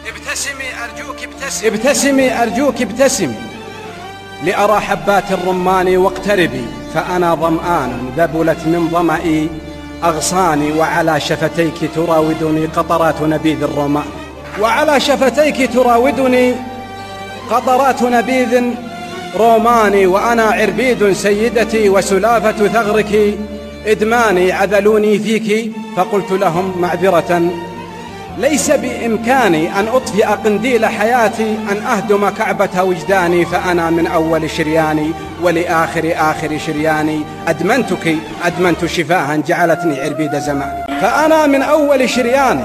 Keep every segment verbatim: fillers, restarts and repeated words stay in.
ابتسمي أرجوك ابتسمي ابتسمي أرجوك ابتسمي لأرى حبات الرمان واقتربي، فأنا ظمآن ذبلت من ظمئي أغصاني، وعلى شفتيك تراودني قطرات نبيذ الرومان، وعلى شفتيك تراودني قطرات نبيذ روماني، وأنا عربيد سيدتي وسلافة ثغرك إدماني. عذلوني فيك فقلت لهم معذرة، ليس بإمكاني أن أطفئ قنديل حياتي، أن أهدم كعبة وجداني، فأنا من أول شرياني ولآخر آخر شرياني. أدمنتك أدمنت شفاها جعلتني عربيد زماني، فأنا من أول شرياني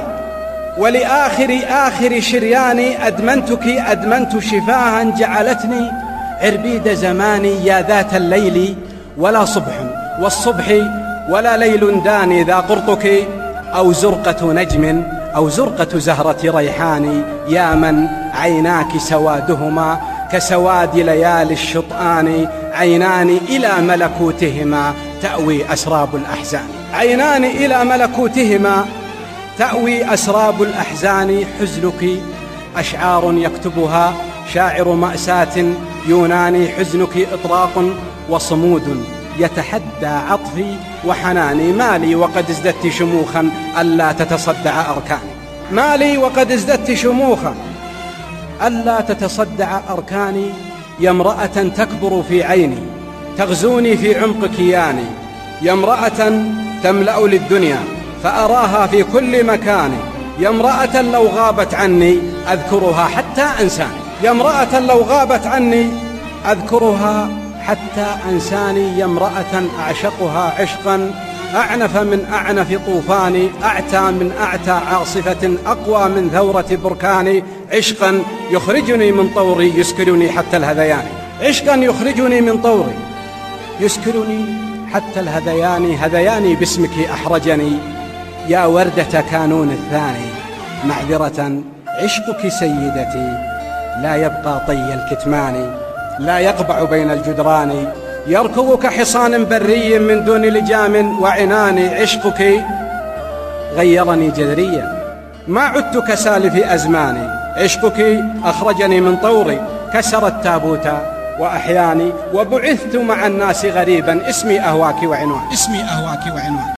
ولآخر آخر شرياني. أدمنتك أدمنت شفاها جعلتني عربيد زماني. يا ذات الليل ولا صبح، والصبح ولا ليل داني، ذا قرطك أو زرقة نجم أو زرقة زهرة ريحان. يا من عيناك سوادهما كسواد ليالي الشطآن، عينان إلى ملكوتهما تأوي أسراب الأحزان، عينان إلى ملكوتهما تأوي أسراب الأحزان. حزنك أشعار يكتبها شاعر مأساة يوناني، حزنك إطراق وصمود يتحدى عطفي وحناني. مالي وقد ازددت شموخا ألا تتصدع أركاني، مالي وقد ازددت شموخا ألا تتصدع أركاني. يا امرأة تكبر في عيني تغزوني في عمق كياني، يا امرأة تملأ للدنيا فأراها في كل مكان، يا امرأة لو غابت عني أذكرها حتى أنساني، يا امرأة لو غابت عني أذكرها حتى أنساني. يا امرأة أعشقها عشقا أعنف من أعنف طوفاني، أعتى من أعتى عاصفة أقوى من ثورة بركاني. عشقا يخرجني من طوري يسكرني حتى الهذيان، عشقا يخرجني من طوري يسكرني حتى الهذيان. هذياني باسمك أحرجني يا وردة كانون الثاني، معذرة عشقك سيدتي لا يبقى طي الكتمان، لا يقبع بين الجدران، يركض كحصان بري من دون لجام وعنان. عشقك غيرني جذريا ما عدت كسالف أزماني، عشقك أخرجني من طوري كسر التابوت وأحياني، وبعثت مع الناس غريبا اسمي أهواك وعنوان، اسمي أهواك وعنوان.